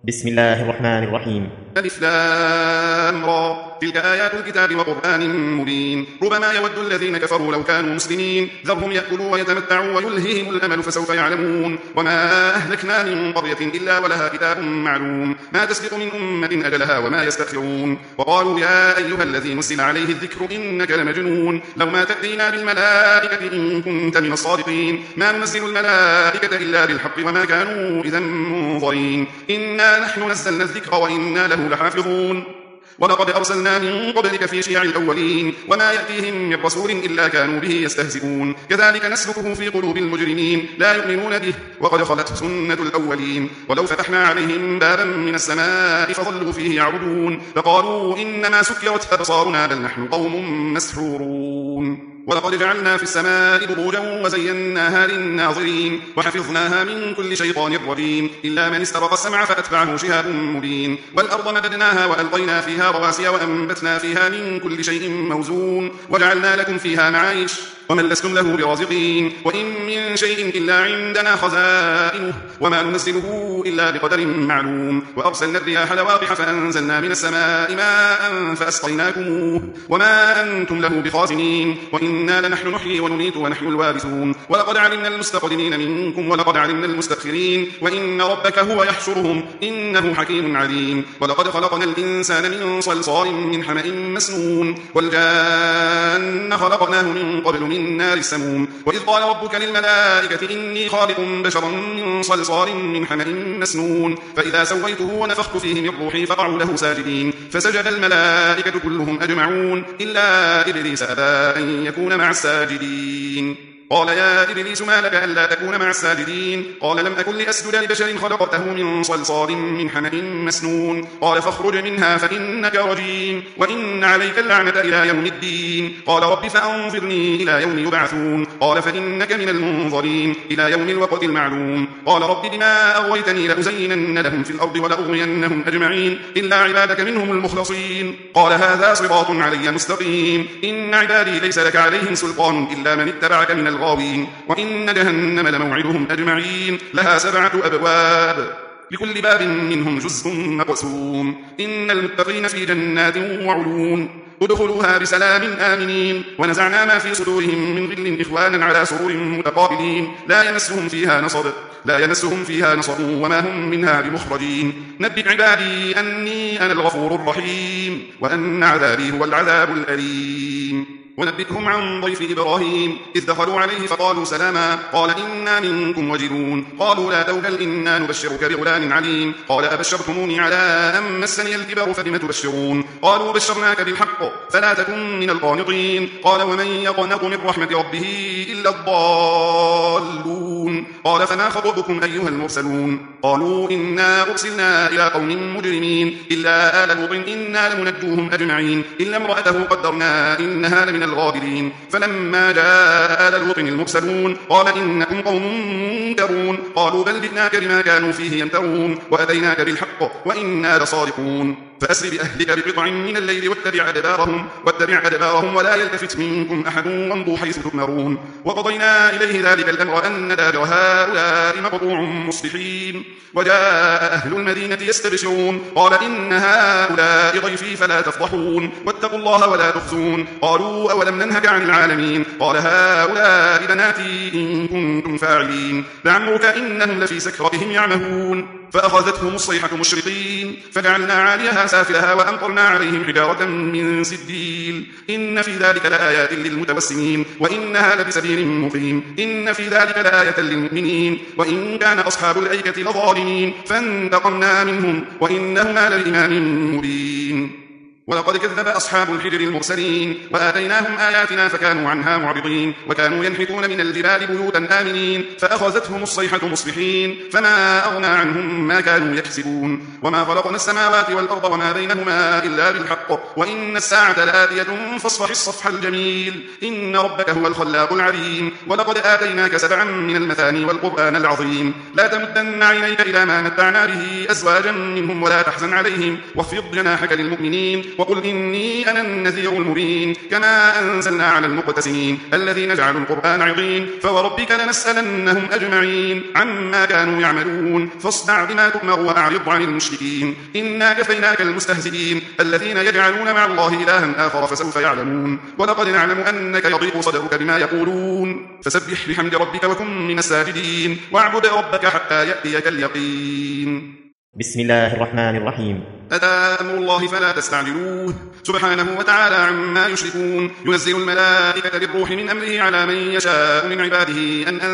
بسم الله الرحمن الرحيم. ألف لام را، تلك آيات الكتاب وقرآن مبين. ربما يود الذين كفروا لو كانوا مسلمين، ذرهم يأكلوا ويتمتعوا ويلههم الأمل فسوف يعلمون. وما أهلكنا من قرية إلا ولها كتاب معلوم، ما تسبق من أمة أجلها وما يستأخرون. وقالوا يا أيها الذي نزل عليه الذكر إنك لمجنون، لو ما تأتينا بالملائكة إن كنت من الصادقين، ما ننزل الملائكة إلا بالحق وما كانوا إذا منظرين. إنا نحن نزلنا الذكر وإنا له لحافظون. ولقد أرسلنا من قبلك في شيع الأولين، وما يأتيهم من رسول إلا كانوا به يستهزئون. كذلك نسلكه في قلوب المجرمين لا يؤمنون به، وقد خلت سنة الأولين. ولو فتحنا عليهم بابا من السماء فظلوا فيه يعرجون لقالوا إنما سكرت أبصارنا بل نحن قوم مسحورون. ولقد جعلنا في السماء بروجا وزيناها للناظرين، وحفظناها من كل شيطان رجيم إلا من استرق السمع فأتبعه شهاب مبين. والأرض مددناها وألقينا فيها رواسي وأنبتنا فيها من كل شيء موزون، وجعلنا لكم فيها معايش ومن لستم له برازقين. وإن من شيء إلا عندنا خزائنه وما ننزله إلا بقدر معلوم. وأرسلنا الرياح لواقح فأنزلنا من السماء ماء فأسقيناكموه وما أنتم له بخازنين. وإنا لنحن نحيي ونميت ونحن الوارثون. ولقد علمنا المستقدمين منكم ولقد علمنا المستأخرين، وإن ربك هو يحشرهم إنه حكيم عليم. ولقد خلقنا الإنسان من صلصال من حمأ مسنون، والجان خلقناه من قبل من نار السموم. وإذ قال ربك للملائكة إني خالق بشرا من صلصال من حمأ مسنون، فإذا سويته ونفخت فيه من روحي فقعوا له ساجدين، فسجد الملائكة كلهم أجمعون إلا إبليس أبى أن يكون مع الساجدين. قال يا إبليس ما لك ألا تكون مع الساجدين؟ قال لم أكن لأسجد لبشر خلقته من صلصال من حمأ مسنون. قال فاخرج منها فإنك رجيم وإن عليك اللعنة إلى يوم الدين. قال رب فأنظرني إلى يوم يبعثون. قال فإنك من المنظرين إلى يوم الوقت المعلوم. قال رب بما أغويتني لأزينن لهم في الأرض ولأغوينهم أجمعين إلا عبادك منهم المخلصين. قال هذا صراط علي مستقيم. إن عبادي ليس لك عليهم سلطان إلا من اتبعك من الغاوين. وإن جهنم لموعدهم أجمعين، لها 7 أبواب لكل باب منهم جزء مقسوم. إن المتقين في جنات وعيون ادخلوها بسلام آمنين. ونزعنا ما في صدورهم من غل إخوانا على سرور متقابلين لا يمسهم فيها نصب وما هم منها بمخرجين. نبئ عبادي أني أنا الغفور الرحيم وأن عذابي هو العذاب الأليم. ونبئهم عن ضيف إبراهيم إذ دخلوا عليه فقالوا سلاما قال إنا منكم وجلون. قالوا لا توجل إنا نبشرك بغلام عليم. قال أبشرتموني على أن مسني الكبر فبم تبشرون؟ قالوا بشرناك بالحق فلا تكن من القانطين. قال ومن يقنط من رحمة ربه إلا الضالون. قال فما خطبكم أيها المرسلون؟ قالوا إنا أرسلنا إلى قوم مجرمين إلا آل لوط إنا لمنجوهم أجمعين إلا امرأته قدرنا إنها لمن الغابرين. فلما جاء آل لوط المرسلون قال إنكم قوم منكرون. قالوا بل جئناك بما كانوا فيه يمترون وأتيناك بالحق وإنا لصادقون. فأسر بأهلك بقطع من الليل واتبع أدبارهم ولا يلتفت منكم أحد وامضوا حيث تؤمرون. وقضينا إليه ذلك الأمر أن دابر هؤلاء مقطوع مصبحين. وجاء أهل المدينة يستبشرون قال إن هؤلاء ضيفي فلا تفضحون واتقوا الله ولا تخزون. قالوا أولم ننهك عن العالمين؟ قال هؤلاء بناتي إن كنتم فاعلين. لعمرك إنهم لفي سكرتهم يعمهون. فأخذتهم الصيحة مشرقين فجعلنا عاليها سافلها وأمطرنا عليهم حجارة من سجيل. إن في ذلك لآيات للمتوسمين وإنها لبسبيل مقيم. إن في ذلك لآية للمؤمنين. وإن كان أصحاب الأيكة لظالمين فانتقمنا منهم وإنهما لإمام مبين. ولقد كذب أصحاب الحجر المرسلين وآتيناهم آياتنا فكانوا عنها معرضين. وكانوا ينحتون من الجبال بيوتا آمنين فأخذتهم الصيحة مصبحين فما أغنى عنهم ما كانوا يكسبون. وما خلقنا السماوات والأرض وما بينهما إلا بالحق وإن الساعة لآتية فاصفح الصفح الجميل. إن ربك هو الخلاق العليم. ولقد آتيناك 7 من المثاني والقرآن العظيم. لا تمدن عينيك إلى ما متعنا به أزواجا منهم ولا تحزن عليهم واخفض جناحك للمؤمنين وقل إني أنا النذير المبين كما أنزلنا على المقتسمين الذين جعلوا القرآن عضين فوربك لنسألنهم أجمعين عما كانوا يعملون فاصدع بما تؤمر وأعرض عن المشركين إنا كفيناك المستهزئين الذين يجعلون مع الله إلها آخر فسوف يعلمون ولقد نعلم أنك يضيق صدرك بما يقولون فسبح بحمد ربك وكن من الساجدين واعبد ربك حتى يأتيك اليقين. بسم الله الرحمن الرحيم. أتى أمر الله فلا تستعجلوه سبحانه وتعالى عما يشركون ينزل الملائكة بالروح من أمره على من يشاء من عباده أن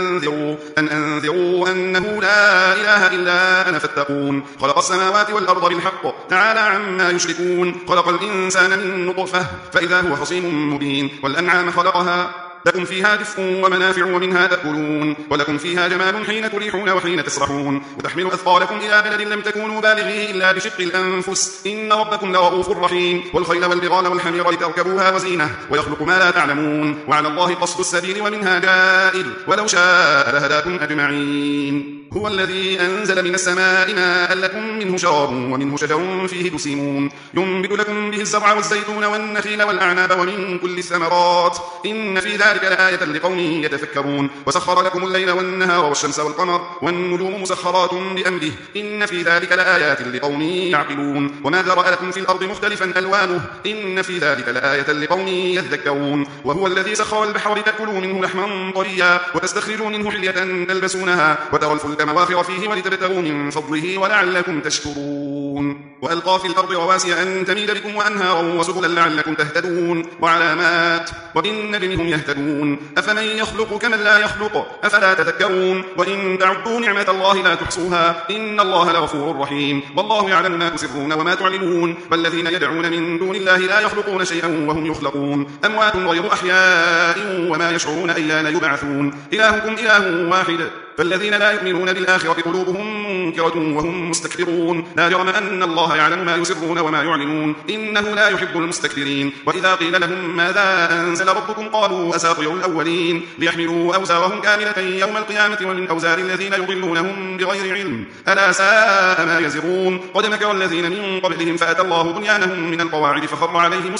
أنذروا أنه لا إله إلا أنا فاتقون خلق السماوات والأرض بالحق تعالى عما يشركون خلق الإنسان من نطفة فإذا هو خصيم مبين والأنعام خلقها لكم فيها دفء ومنافع ومنها تأكلون ولكم فيها جمال حين تريحون وحين تسرحون وتحمل أثقالكم إلى بلد لم تكونوا بالغيه إلا بشق الأنفس إن ربكم لرؤوف رحيم والخيل والبغال والحمير لتركبوها وزينة ويخلق ما لا تعلمون وعلى الله قصد السبيل ومنها جائر ولو شاء لهداكم أجمعين. هو الذي أنزل من السماء ماء لكم منه شراب ومنه شجر فيه تسيمون ينبت لكم به الزرع والزيتون والنخيل والأعناب ومن كل الثمرات إن في ذلك لآية لقوم يتفكرون وسخر لكم الليل والنهار والشمس والقمر والنجوم مسخرات بأمره إن في ذلك لآيات لقوم يعقلون وما ذرأ لكم في الأرض مختلفا ألوانه إن في ذلك لآية لقوم يذكرون وهو الذي سخر البحر لتأكلوا منه لحما طريا وتستخرجوا منه حلية تلبسونها وترى الفلك مواخر فيه ولتبتغوا من فضله ولعلكم تشكرون وألقى في الأرض رواسي أن تميد بكم وأنهارا وسبلا لعلكم تهتدون وعلامات وبالنجم هم يهتدون أفمن يخلق كمن لا يخلق أفلا تذكرون وإن تعدوا نعمة الله لا تحصوها إن الله لغفور رحيم والله يعلم ما تسرون وما تعلنون والذين يدعون من دون الله لا يخلقون شيئا وهم يخلقون أموات غير أحياء وما يشعرون أيان يبعثون إلهكم إله واحد فالذين لا يؤمنون بالآخرة قلوبهم منكرة وهم مستكبرون لا جرم أن الله يعلم ما يسرون وما يعلنون إنه لا يحب المستكبرين وإذا قيل لهم ماذا أنزل ربكم قالوا أساطير الأولين ليحملوا أوزارهم كاملة يوم القيامة ومن أوزار الذين يضلونهم بغير علم ألا ساء ما يزرون قد مكر الذين من قبلهم فأتى الله بنيانهم من القواعد فخر عليهم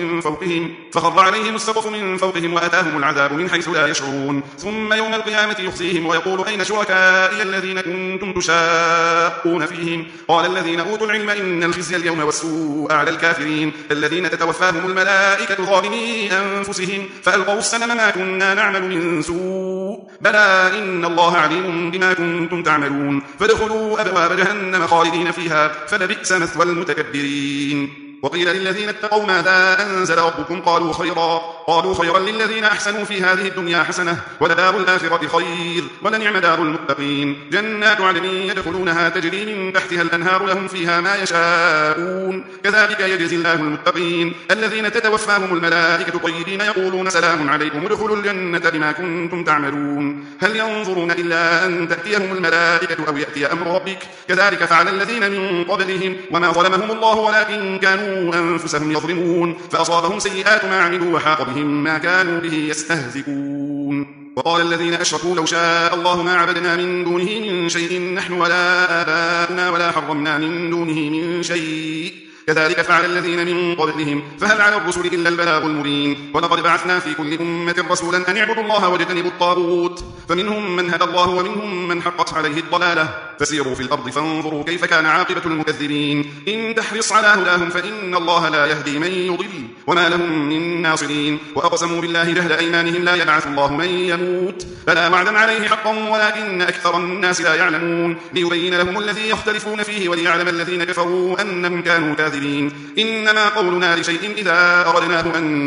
السقف من فوقهم وأتاهم العذاب من حيث لا يشعرون ثم يوم القيامة يخزيهم ويقول أين شركائي الذين كنتم تشاقون فيهم قال الذين أوتوا العلم إن الخزي اليوم والسوء على الكافرين الذين تتوفاهم الملائكة ظالمي أنفسهم فألقوا السلم ما كنا نعمل من سوء بلى إن الله عليم بما كنتم تعملون فادخلوا أبواب جهنم خالدين فيها فلبئس مثوى المتكبرين. وقيل للذين اتقوا ماذا أنزل ربكم قالوا خيرا للذين أحسنوا في هذه الدنيا حسنة ولدار الآخرة خير ولنعم دار المتقين جنات عدن يدخلونها تجري من تحتها الأنهار لهم فيها ما يشاءون كذلك يجزي الله المتقين الذين تتوفاهم الملائكة طيبين يقولون سلام عليكم ادخلوا الجنة بما كنتم تعملون هل ينظرون إلا أن تأتيهم الملائكة أو يأتي أمر ربك كذلك فعل الذين من قبلهم وما ظلمهم الله ولكن كانوا أنفسهم يظلمون فأصابهم سيئات ما عملوا وحاق بهم ما كانوا به يستهزئون. وقال الذين أشركوا لو شاء الله ما عبدنا من دونه من شيء نحن ولا آباؤنا ولا حرمنا من دونه من شيء كذلك فعل الذين من قبلهم فهل على الرسل إلا البلاغ المبين ولقد بعثنا في كل أمة رسولا أن يعبدوا الله واجتنبوا الطاغوت فمنهم من هدى الله ومنهم من حقت عليه الضلالة فسيروا في الأرض فانظروا كيف كان عاقبة المكذبين إن تحرص على هداهم فإن الله لا يهدي من يضل وما لهم من ناصرين وأقسموا بالله جهد أيمانهم لا يبعث الله من يموت بلى وعدا عليه حقا ولكن أكثر الناس لا يعلمون ليبين لهم الذي يختلفون فيه وليعلم الذين كفروا أنهم كانوا كاذبين إنما قولنا لشيء إذا أردناه أن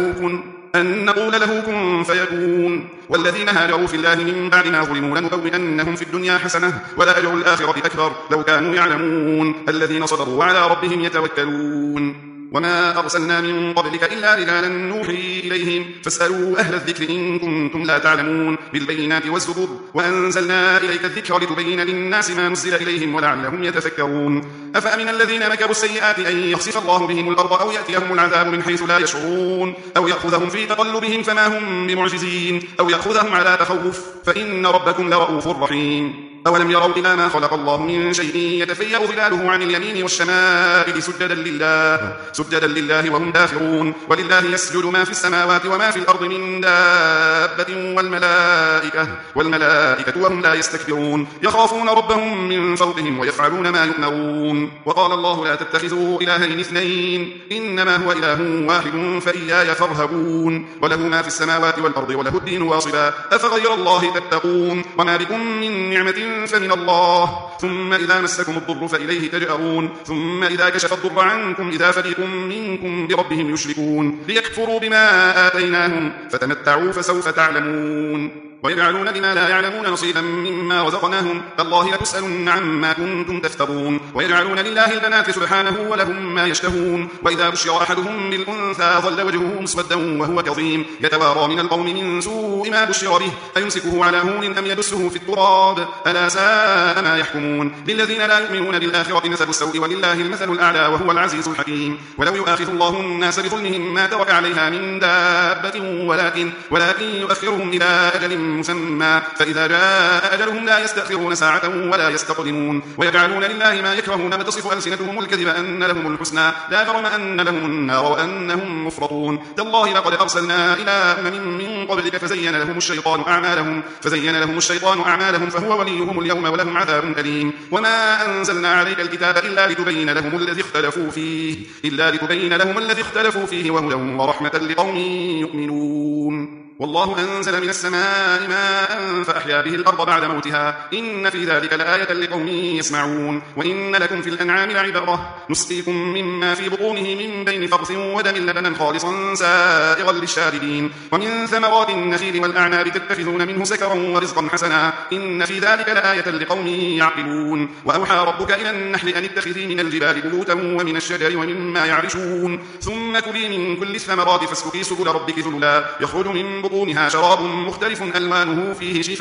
نقول له كن فيكون والذين هاجروا في الله من بعد ما ظلموا لنبوئنهم في الدنيا حسنة ولأجر الآخرة أكبر لو كانوا يعلمون الذين صبروا وعلى ربهم يتوكلون. وما أرسلنا من قبلك إلا رجالا نوحي إليهم فاسألوا أهل الذكر إن كنتم لا تعلمون بالبينات والزبر وأنزلنا إليك الذكر لتبين للناس ما نزل إليهم ولعلهم يتفكرون. أفأمن الذين مكروا السيئات أن يخسف الله بهم الأرض أو يأتيهم العذاب من حيث لا يشعرون أو يأخذهم في تقلبهم فما هم بمعجزين أو يأخذهم على تخوف فإن ربكم لرؤوف رحيم. أولم يروا إلى ما خلق الله من شيء يتفيأ ظلاله عن اليمين والشمائل سجدا لله وهم داخرون ولله يسجد ما في السماوات وما في الأرض من دابة والملائكة وهم لا يستكبرون يخافون ربهم من فوقهم ويفعلون ما يؤمرون وقال الله لا تتخذوا إلهين اثنين إنما هو إله واحد فإياي فارهبون وله ما في السماوات والأرض وله الدين واصبا أفغير الله تتقون وما بكم من نعمة فمن الله ثم إذا مسكم الضر فإليه تجأرون ثم إذا كشف الضر عنكم إذا فريق منكم بربهم يشركون ليكفروا بما آتيناهم فتمتعوا فسوف تعلمون ويجعلون لما لا يعلمون نصيبا مما رزقناهم تالله لتسألن عما كنتم تفترون ويجعلون لله البنات سبحانه ولهم ما يشتهون وإذا بشر أحدهم بالأنثى ظل وجهه مسودا وهو كظيم يتوارى من القوم من سوء ما بشر به أيمسكه على هون أم يدسه في التراب ألا ساء ما يحكمون للذين لا يؤمنون بالآخرة مثل السوء ولله المثل الأعلى وهو العزيز الحكيم ولو يؤاخذ الله الناس بظلمهم ما ترك عليها من دابة ولكن يؤخرهم إلى أجل مسمى فإذا جاء أجلهم لا يستأخرون ساعة ولا يستقدمون ويجعلون لله ما يكرهون وتصف ألسنتهم الكذب أن لهم الحسنى لا جرم أن لهم النار وأنهم مفرطون تالله لقد أرسلنا إلى أمم من قبلك فزين لهم الشيطان أعمالهم فهو وليهم اليوم ولهم عذاب أليم وما أنزلنا عليك الكتاب إلا لتبين لهم الذي اختلفوا فيه وهدى ورحمة لقوم يؤمنون والله أنزل من السماء ماء فأحيا به الأرض بعد موتها إن في ذلك لآية لقوم يسمعون وإن لكم في الأنعام لعبرة نسقيكم مما في بطونه من بين فرث ودم لبنا خالصا سائغا للشاربين ومن ثمرات النخيل والأعناب تتخذون منه سكرا ورزقا حسنا إن في ذلك لآية لقوم يعقلون وأوحى ربك إلى النحل أن اتخذي من الجبال بيوتا ومن الشجر ومما يعرشون ثم كلي من كل الثمرات فاسلكي سبل ربك ذللا يخرج من بطونها شراب مختلف ألوانه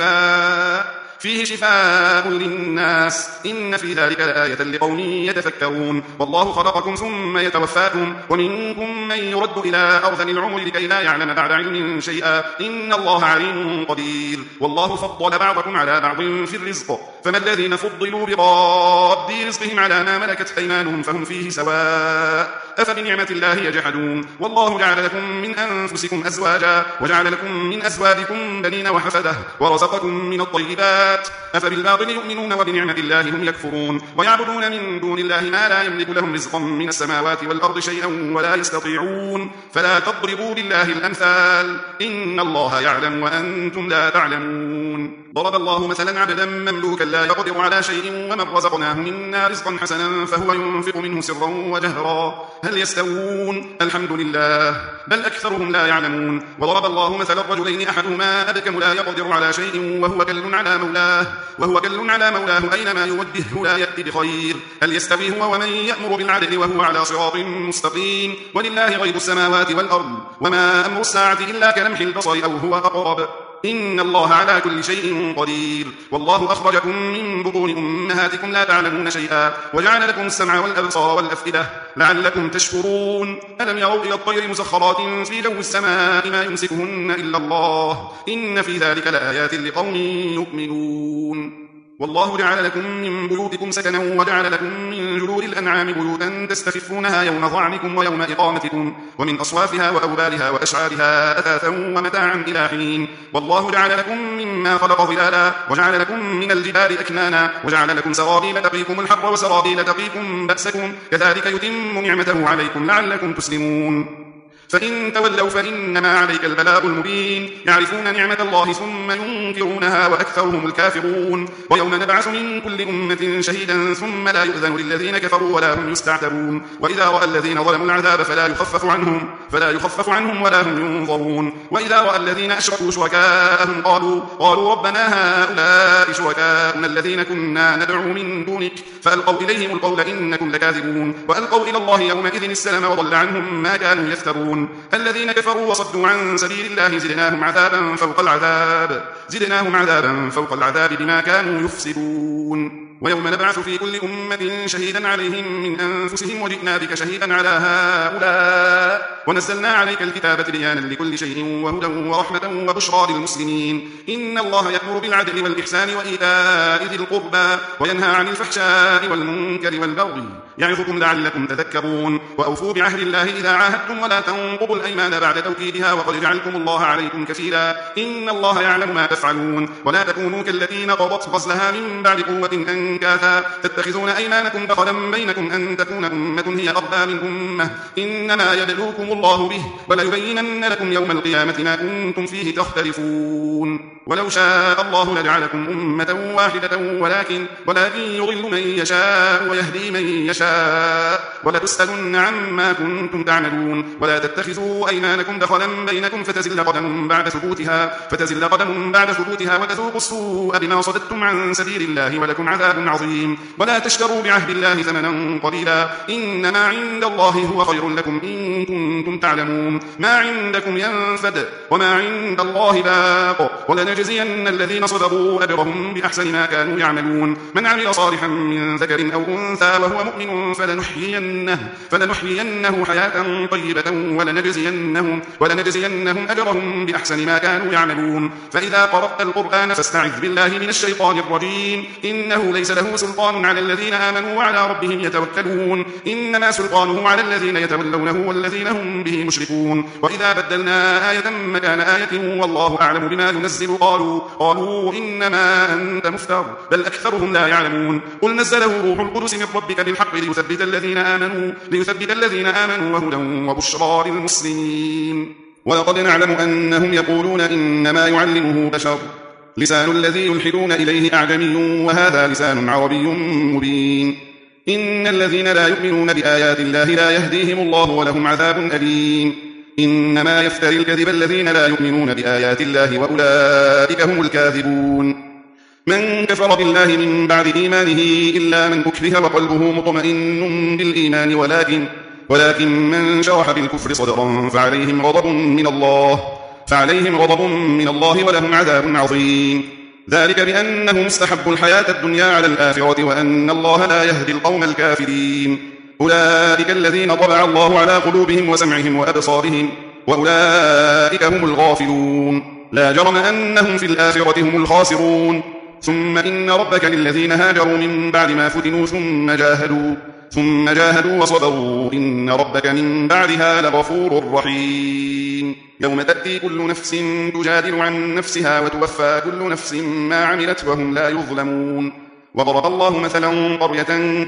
فيه شفاء للناس إن في ذلك لآية لقوم يتفكرون والله خلقكم ثم يتوفاكم ومنكم من يرد إلى أرذل العمر لكي لا يعلم بعد علم شيئا إن الله عليم قدير والله فضل بعضكم على بعض في الرزق فما الذين فضلوا براد رزقهم على ما ملكت أيمانهم فهم فيه سواء أفبنعمة الله يجحدون والله جعل لكم من أنفسكم أزواجا وجعل لكم من أزواجكم بنين وحفدة ورزقكم من الطيبات أفبالباطل يؤمنون وبنعمة الله هم يكفرون ويعبدون من دون الله ما لا يملك لهم رزقا من السماوات والأرض شيئا ولا يستطيعون فلا تضربوا بالله الأمثال إن الله يعلم وأنتم لا تعلمون ضرب الله مثلا عبدا مملوكا لا يقدر على شيء ومن رزقناه منا رزقا حسنا فهو ينفق منه سرا وجهرا هل يستوون الحمد لله بل أكثرهم لا يعلمون وضرب الله مثلا الرجلين أحدهما أبكم لا يقدر على شيء وهو كل على مولاه أينما يوجهه لا يأتي بخير هل يستوي هو ومن يأمر بالعدل وهو على صراط مستقيم ولله غيب السماوات والأرض وما أمر الساعة إلا كلمح البصر أو هو أقرب إن الله على كل شيء قدير والله أخرجكم من بطون أمهاتكم لا تعلمون شيئا وجعل لكم السمع والأبصار والأفئدة لعلكم تشكرون ألم يروا إلى الطير مسخرات في جو السماء ما يمسكهن إلا الله إن في ذلك لآيات لقوم يؤمنون والله جعل لكم من بيوتكم سكنا وجعل لكم من جلود الأنعام بيوتا تستخفونها يوم ظعنكم ويوم إقامتكم ومن أصوافها وأوبارها وأشعارها أثاثا ومتاعا إلى حين والله جعل لكم مما خلق ظلالا وجعل لكم من الجبال أكنانا وجعل لكم سرابيل تقيكم الحر وسرابيل تقيكم بأسكم كذلك يتم نعمته عليكم لعلكم تسلمون فإن تولوا فإنما عليك البلاغ المبين يعرفون نعمة الله ثم ينكرونها وأكثرهم الكافرون ويوم نبعث من كل أمة شهيدا ثم لا يؤذن للذين كفروا ولا هم يستعتبون وإذا رأى الذين ظلموا العذاب فلا يخفف عنهم ولا هم ينظرون وإذا رأى الذين أشركوا شركاءهم قالوا ربنا هؤلاء شركاؤنا الذين كنا ندعو من دونك فألقوا إليهم القول إنكم لكاذبون وألقوا إلى الله يومئذ السلام وضل عنهم ما كانوا يفترون الذين كفروا وصدوا عن سبيل الله زدناهم عذابا فوق العذاب بما كانوا يفسدون ويوم نبعث في كل أمة شهيدا عليهم من أنفسهم وجئنا بك شهيدا على هؤلاء ونزلنا عليك الكتاب تبيانا لكل شيء وهدى ورحمة وبشرى للمسلمين. إن الله يأمر بالعدل والإحسان وإيتاء ذي القربى وينهى عن الفحشاء والمنكر والبغي يعظكم لعلكم تذكرون. وأوفوا بعهد الله إذا عاهدتم ولا تنقضوا الأيمان بعد توكيدها وقد جعلتم الله عليكم كفيلا. إن الله يعلم ما تفعلون. ولا تكونوا كالتي نقضت غزلها من بعد قوة أنكاثا تتخذون أيمانكم دخلا بينكم أن تكون أمة هي أربى من أمة إنما يبلوكم الله به وليبينن لكم يوم القيامة ما كنتم فيه تختلفون. ولو شاء الله لجعلكم أمة واحدة ولكن يضل من يشاء ويهدي من يشاء ولتسألن عما كنتم تعملون. ولا تتخذوا أيمانكم دخلا بينكم فتزل قدم بعد ثبوتها وتذوقوا السوء بما صددتم عن سبيل الله ولكم عذاب عظيم. ولا تشتروا بعهد الله ثمنا قليلا إنما عند الله هو خير لكم إن كنتم تعلمون. ما عندكم ينفد وما عند الله باق ولنجزين الذين صبروا أجرهم بأحسن ما كانوا يعملون. من عمل صالحا من ذكر أو أنثى وهو مؤمن فلنحيينه حياة طيبة ولنجزينهم أجرهم بأحسن ما كانوا يعملون. فإذا قرأت القرآن فاستعذ بالله من الشيطان الرجيم إنه ليس له سلطان على الذين آمنوا وعلى ربهم يتوكلون. إنما سلطانه على الذين يتولونه والذين هم به مشركون. وإذا بدلنا آية مكان آية والله أعلم بما ينزل قالوا إنما أنت مفتر بل أكثرهم لا يعلمون. قل نزله روح القدس من ربك بالحق ليثبت الذين آمنوا وهدى وبشرى للمسلمين. ولقد نعلم أنهم يقولون إنما يعلمه بشر لسان الذي يلحدون إليه أعجمي وهذا لسان عربي مبين. إن الذين لا يؤمنون بآيات الله لا يهديهم الله ولهم عذاب أليم. إنما يفتري الكذب الذين لا يؤمنون بآيات الله وأولئك هم الكاذبون. من كفر بالله من بعد إيمانه إلا من أكره وقلبه مطمئن بالإيمان ولكن من شرح بالكفر صدرا فعليهم غضب من الله ولهم عذاب عظيم. ذلك بأنهم استحبوا الحياة الدنيا على الآخرة وأن الله لا يهدي القوم الكافرين. أولئك الذين طبع الله على قلوبهم وسمعهم وأبصارهم وأولئك هم الغافلون. لا جرم أنهم في الآخرة هم الخاسرون. ثم إن ربك للذين هاجروا من بعد ما فتنوا ثم جاهدوا وصبروا إن ربك من بعدها لغفور رحيم. يوم تأتي كل نفس تجادل عن نفسها وتوفى كل نفس ما عملت وهم لا يظلمون. وضرب الله مثلا قرية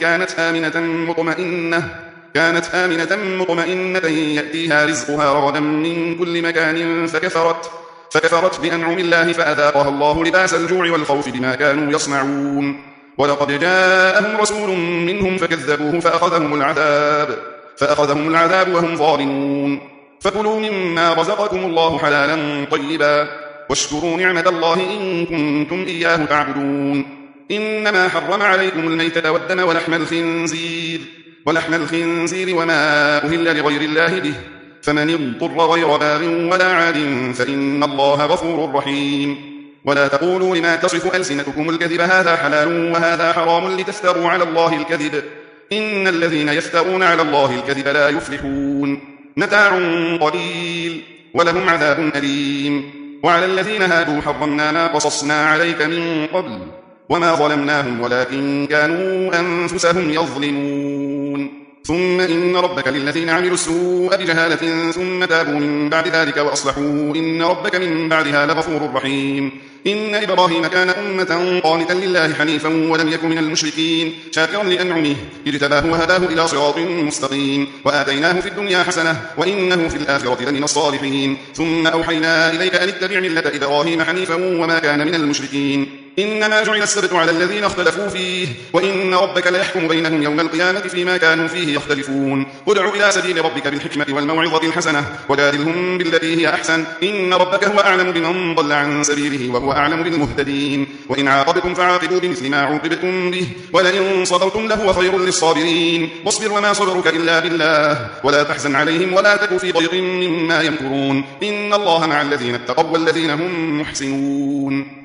كانت آمنة مطمئنة يأتيها رزقها رغدا من كل مكان فكفرت بأنعم الله فأذاقها الله لباس الجوع والخوف بما كانوا يصنعون. ولقد جاءهم رسول منهم فكذبوه فأخذهم العذاب وهم ظالمون. فكلوا مما رزقكم الله حلالا طيبا واشكروا نعمة الله إن كنتم إياه تعبدون. إنما حرم عليكم الميتة والدم ولحم الخنزير وما أهل لغير الله به فمن اضطر غير باغ ولا عاد فإن الله غفور رحيم. ولا تقولوا لما تصف ألسنتكم الكذب هذا حلال وهذا حرام لتفتروا على الله الكذب إن الذين يفترون على الله الكذب لا يفلحون. متاع قليل ولهم عذاب أليم. وعلى الذين هادوا حرمنا ما قصصنا عليك من قبل وما ظلمناهم ولكن كانوا أنفسهم يظلمون. ثم إن ربك للذين عملوا السوء بجهالة ثم تابوا من بعد ذلك وأصلحوا إن ربك من بعدها لغفور رحيم. إن إبراهيم كان أمة قانتا لله حنيفا ولم يكن من المشركين شاكرا لأنعمه اجتباه وهداه إلى صراط مستقيم وآتيناه في الدنيا حسنة وإنه في الآخرة لمن الصالحين. ثم أوحينا إليك أن اتبع ملة إبراهيم حنيفا وما كان من المشركين. إنما جعل السبت على الذين اختلفوا فيه وإن ربك ليحكم بينهم يوم القيامة فيما كانوا فيه يختلفون. ادع إلى سبيل ربك بالحكمة والموعظة الحسنة وجادلهم بالتي هي أحسن إن ربك هو أعلم بمن ضل عن سبيله وهو أعلم بالمهتدين. وإن عاقبتم فعاقبوا بمثل ما عوقبتم به ولئن صبرتم لهو خير للصابرين. واصبر وما صبرك إلا بالله ولا تحزن عليهم ولا تك في ضيق مما يمكرون إن الله مع الذين اتقوا والذين هم محسنون.